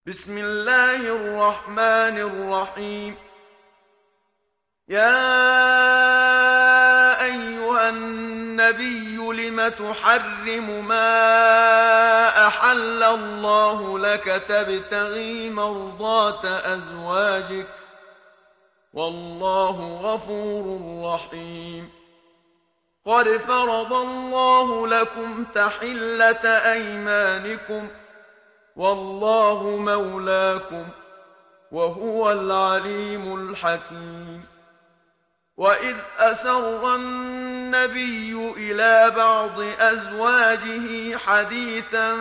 بسم الله الرحمن الرحيم. يا أيها النبي لم تحرم ما أحل الله لك تبتغي مرضات أزواجك والله غفور رحيم. قد فرض الله لكم تحلة أيمانكم والله مولاكم وهو العليم الحكيم. وإذ أسر النبي إلى بعض أزواجه حديثا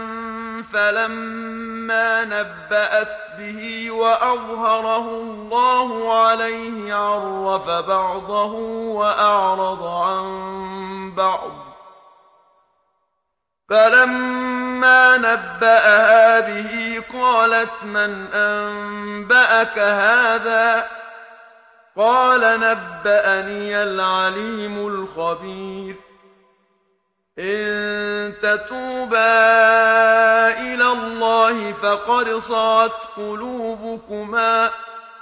فلما نبأت به وأظهره الله عليه عرف بعضه وأعرض عن بعض، فلما نبأها به قالت من أنبأك هذا؟ قال نبأني العليم الخبير. إن تتوبا إلى الله فقد صغت قلوبكما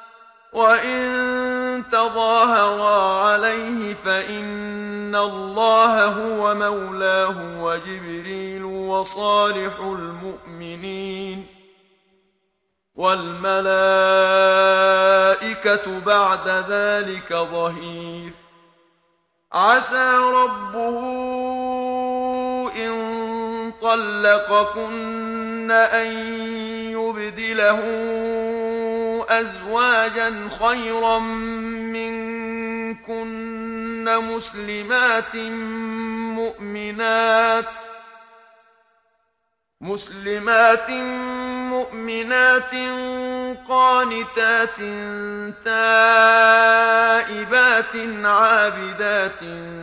وإن تظاهرا عليه فإن الله هو مولاه وجبريل وصالح المؤمنين والملائكة بعد ذلك ظهير. عسى ربه إن طلقكن أن يبدله أزواجا خيرا منكن مسلمات مؤمنات قانتات تائبات عابدات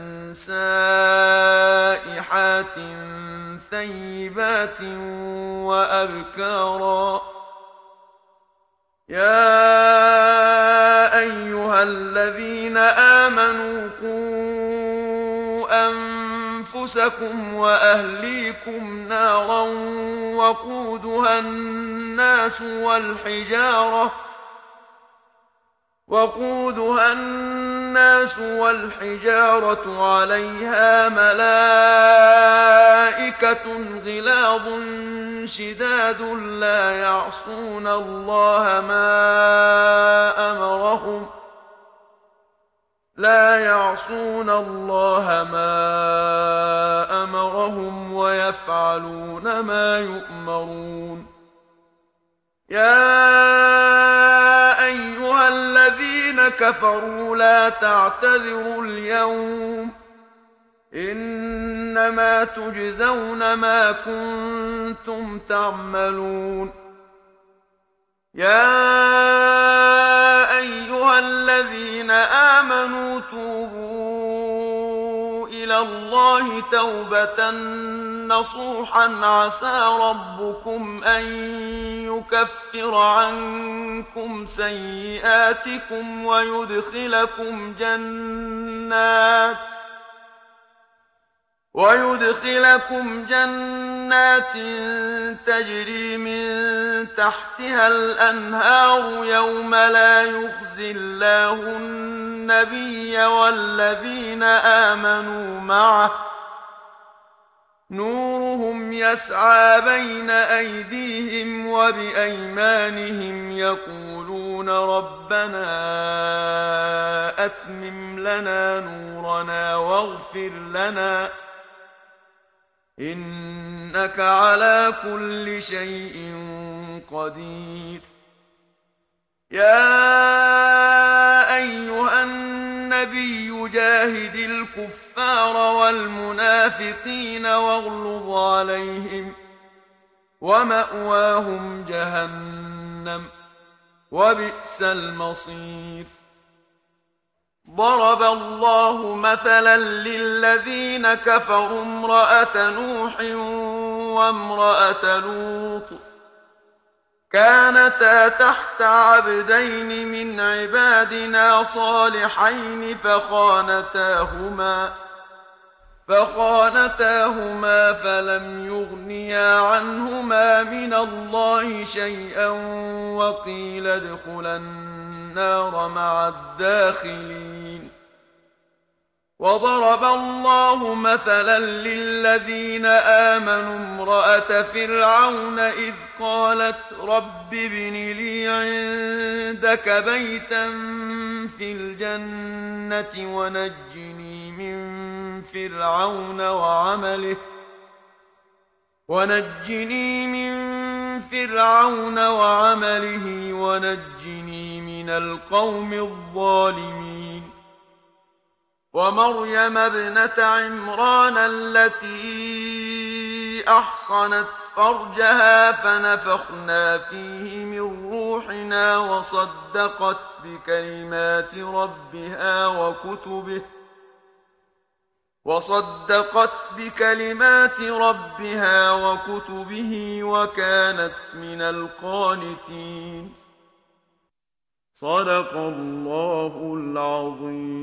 سائحات ثيبات وأبكارا. يا أيها الذين آمنوا قوا أنفسكم وأهليكم نارا وقودها الناس والحجارة عليها ملائكة غلاظ شداد لا يعصون الله ما أمرهم ويفعلون ما يؤمرون. يا أيها الذين كفروا لا تعتذروا اليوم إنما تجزون ما كنتم تعملون. يا أيها الذين آمنوا توبوا إلى الله توبة نصوحا عسى ربكم أن يكفر عنكم سيئاتكم ويدخلكم جنات تجري من تحتها الأنهار يوم لا يخزي الله النبي والذين آمنوا معه نورهم يسعى بين أيديهم وبأيمانهم يقولون ربنا أتمم لنا نورنا واغفر لنا إنك على كل شيء قدير. يا أيها النبي جاهد الكفار والمنافقين واغلظ عليهم ومأواهم جهنم وبئس المصير. ضرب الله مثلا للذين كفروا امرأة نوح وامرأة لوط كانتا تحت عبدين من عبادنا صالحين فخانتاهما فلم يغنيا عنهما من الله شيئا وقيل ادخلا النار مع الداخلين. وضرب الله مثلا للذين آمنوا امرأة فرعون إذ قالت رب ابن لي عندك بيتا في الجنة ونجني من فرعون وعمله ونجني من القوم الظالمين. ومريم ابنة عمران التي أحصنت فرجها فنفخنا فيه من روحنا وصدقت بكلمات ربها وكتبه وكانت من القانتين. صدق الله العظيم.